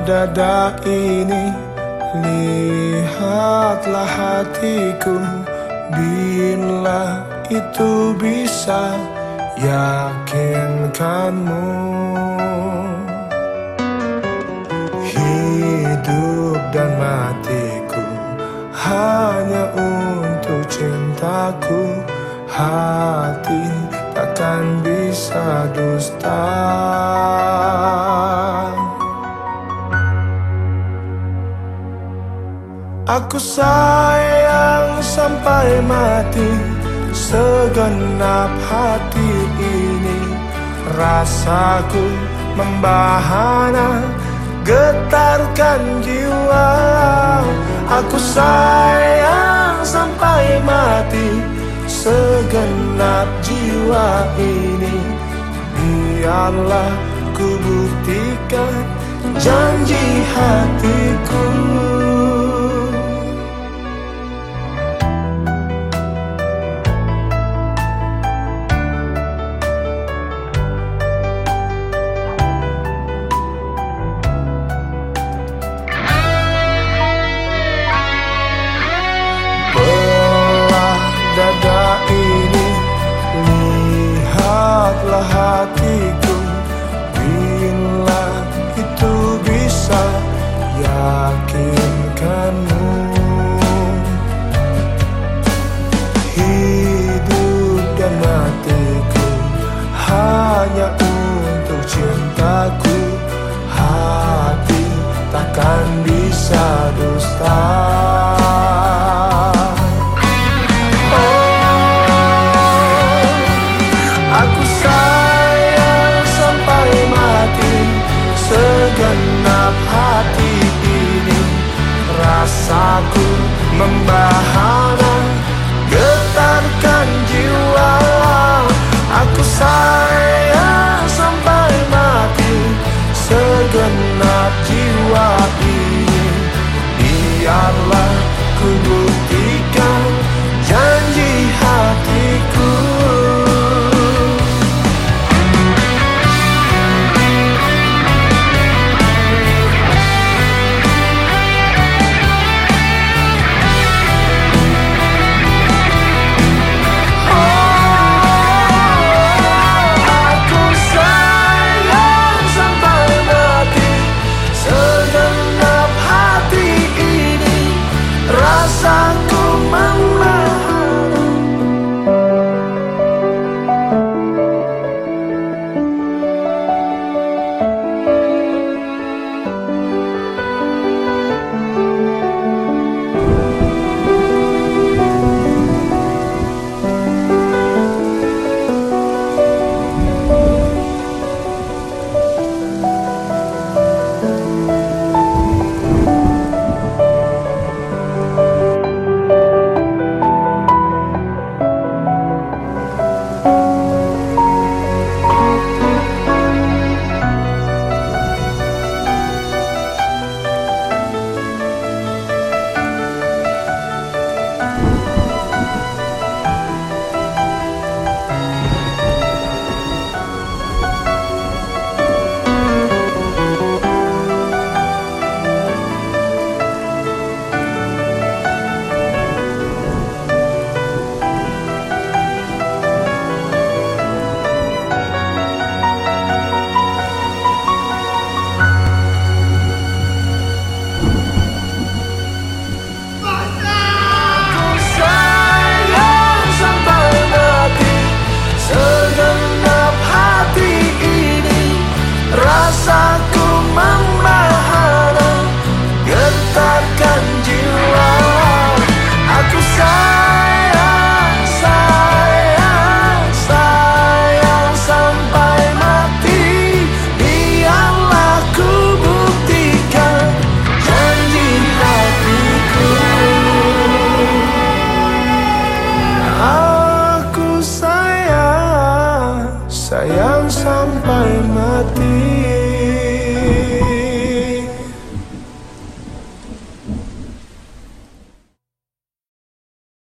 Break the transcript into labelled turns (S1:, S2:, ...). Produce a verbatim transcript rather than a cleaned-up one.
S1: dada ini, lihatlah hatiku. Bila itu bisa yakinkanmu, hidup dan matiku hanya untuk cintaku. Hati takkan bisa dusta. Aku sayang sampai mati, segenap hati ini. Rasaku membahana, getarkan jiwa. Aku sayang sampai mati, segenap jiwa ini. Biarlah ku buktikan janji hatiku. Dada ini, lihatlah hatiku. Bila itu bisa yakinkanmu, hidup dan matiku hanya untuk cintaku. Hati takkan bisa dusta. Segenap hati ini, rasaku membahana, getarkan jiwa. Aku sayang sampai mati, segenap jiwa ini. Biarlah ku buktikan janji hatiku. Sayang sampai mati.